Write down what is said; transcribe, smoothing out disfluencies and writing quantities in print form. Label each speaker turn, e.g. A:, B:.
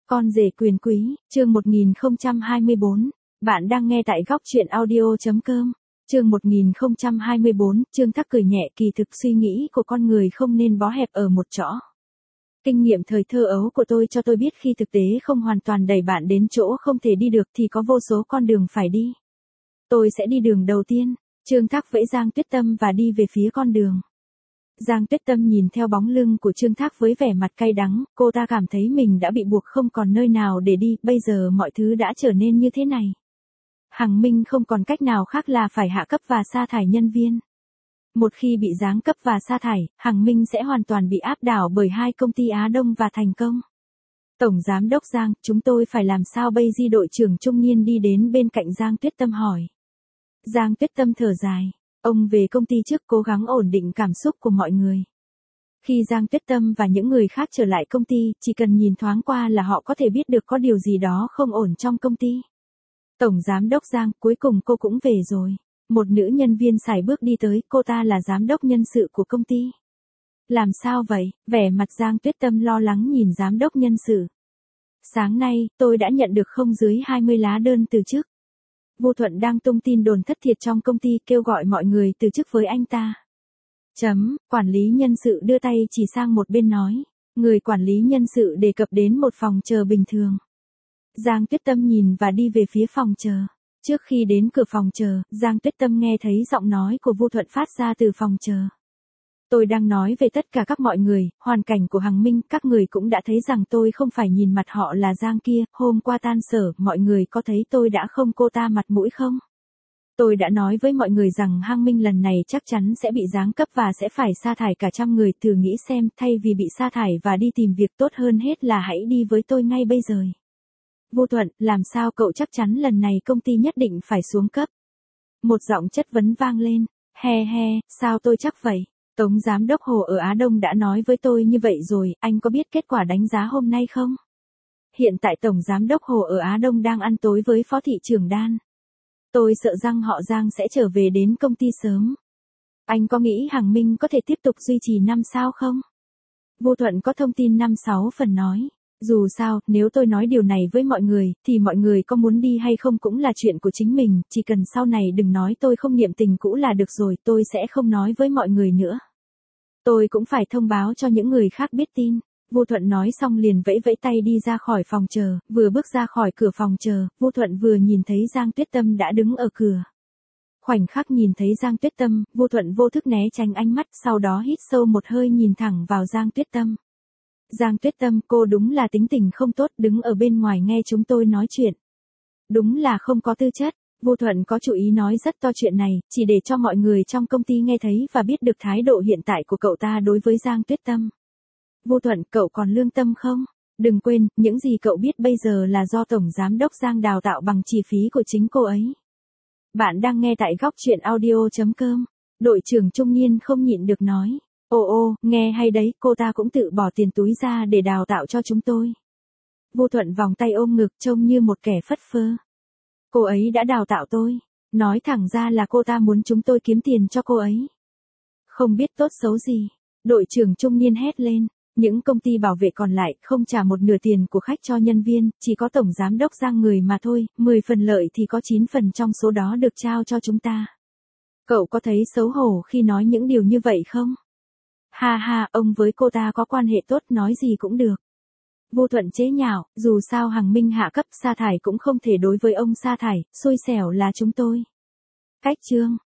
A: Con rể quyền quý, chương 1024. Bạn đang nghe tại góc truyện audio.com. Chương 1024, Trương Thác cười nhẹ, kỳ thực suy nghĩ của con người không nên bó hẹp ở một chỗ. Kinh nghiệm thời thơ ấu của tôi cho tôi biết khi thực tế không hoàn toàn đẩy bạn đến chỗ không thể đi được thì có vô số con đường phải đi. Tôi sẽ đi đường đầu tiên. Trương Thác vẫy Giang Tuyết Tâm và đi về phía con đường. Giang Tuyết Tâm nhìn theo bóng lưng của Trương Thác với vẻ mặt cay đắng, cô ta cảm thấy mình đã bị buộc không còn nơi nào để đi, bây giờ mọi thứ đã trở nên như thế này. Hằng Minh không còn cách nào khác là phải hạ cấp và sa thải nhân viên. Một khi bị giáng cấp và sa thải, Hằng Minh sẽ hoàn toàn bị áp đảo bởi hai công ty Á Đông và Thành Công. Tổng Giám đốc Giang, chúng tôi phải làm sao bây giờ? Đội trưởng trung niên đi đến bên cạnh Giang Tuyết Tâm hỏi. Giang Tuyết Tâm thở dài. Ông về công ty trước, cố gắng ổn định cảm xúc của mọi người. Khi Giang Tuyết Tâm và những người khác trở lại công ty, chỉ cần nhìn thoáng qua là họ có thể biết được có điều gì đó không ổn trong công ty. Tổng Giám đốc Giang, cuối cùng cô cũng về rồi. Một nữ nhân viên sải bước đi tới, cô ta là giám đốc nhân sự của công ty. Làm sao vậy? Vẻ mặt Giang Tuyết Tâm lo lắng nhìn giám đốc nhân sự. Sáng nay, tôi đã nhận được không dưới 20 lá đơn từ chức. Vô Thuận đang tung tin đồn thất thiệt trong công ty, kêu gọi mọi người từ chức với anh ta. Quản lý nhân sự đưa tay chỉ sang một bên nói. Người quản lý nhân sự đề cập đến một phòng chờ bình thường. Giang Tuyết Tâm nhìn và đi về phía phòng chờ. Trước khi đến cửa phòng chờ, Giang Tuyết Tâm nghe thấy giọng nói của Vô Thuận phát ra từ phòng chờ. Tôi đang nói về tất cả các mọi người, hoàn cảnh của Hằng Minh, các người cũng đã thấy rằng tôi không phải nhìn mặt họ là Giang kia, hôm qua tan sở, mọi người có thấy tôi đã không cô ta mặt mũi không? Tôi đã nói với mọi người rằng Hằng Minh lần này chắc chắn sẽ bị giáng cấp và sẽ phải sa thải cả trăm người, thử nghĩ xem, thay vì bị sa thải và đi tìm việc tốt hơn hết là hãy đi với tôi ngay bây giờ. Vô Thuận, làm sao cậu chắc chắn lần này công ty nhất định phải xuống cấp? Một giọng chất vấn vang lên. Sao tôi chắc vậy? Tống Giám đốc Hồ ở Á Đông đã nói với tôi như vậy rồi, anh có biết kết quả đánh giá hôm nay không? Hiện tại Tổng Giám đốc Hồ ở Á Đông đang ăn tối với Phó Thị trưởng Đan. Tôi sợ rằng họ Giang sẽ trở về đến công ty sớm. Anh có nghĩ Hằng Minh có thể tiếp tục duy trì 5 sao không? Vô Thuận có thông tin 5-6 phần nói. Dù sao, nếu tôi nói điều này với mọi người, thì mọi người có muốn đi hay không cũng là chuyện của chính mình, chỉ cần sau này đừng nói tôi không niệm tình cũ là được rồi, tôi sẽ không nói với mọi người nữa. Tôi cũng phải thông báo cho những người khác biết tin. Vô Thuận nói xong liền vẫy vẫy tay đi ra khỏi phòng chờ, vừa bước ra khỏi cửa phòng chờ, Vô Thuận vừa nhìn thấy Giang Tuyết Tâm đã đứng ở cửa. Khoảnh khắc nhìn thấy Giang Tuyết Tâm, Vô Thuận vô thức né tránh ánh mắt, sau đó hít sâu một hơi nhìn thẳng vào Giang Tuyết Tâm. Giang Tuyết Tâm, cô đúng là tính tình không tốt, đứng ở bên ngoài nghe chúng tôi nói chuyện. Đúng là không có tư chất. Vô Thuận có chủ ý nói rất to chuyện này, chỉ để cho mọi người trong công ty nghe thấy và biết được thái độ hiện tại của cậu ta đối với Giang Tuyết Tâm. Vô Thuận, cậu còn lương tâm không? Đừng quên, những gì cậu biết bây giờ là do Tổng Giám đốc Giang đào tạo bằng chi phí của chính cô ấy. Bạn đang nghe tại góc truyện audio.com. Đội trưởng trung niên không nhịn được nói. Ồ, nghe hay đấy, cô ta cũng tự bỏ tiền túi ra để đào tạo cho chúng tôi. Vô Thuận vòng tay ôm ngực trông như một kẻ phất phơ. Cô ấy đã đào tạo tôi. Nói thẳng ra là cô ta muốn chúng tôi kiếm tiền cho cô ấy. Không biết tốt xấu gì. Đội trưởng trung niên hét lên. Những công ty bảo vệ còn lại không trả một nửa tiền của khách cho nhân viên, chỉ có Tổng Giám đốc Giang người mà thôi, 10 phần lợi thì có 9 phần trong số đó được trao cho chúng ta. Cậu có thấy xấu hổ khi nói những điều như vậy không? Ha, ông với cô ta có quan hệ tốt, nói gì cũng được. Vô Thuận chế nhạo, dù sao Hằng Minh hạ cấp sa thải cũng không thể đối với ông sa thải, xui xẻo là chúng tôi. Cách chương.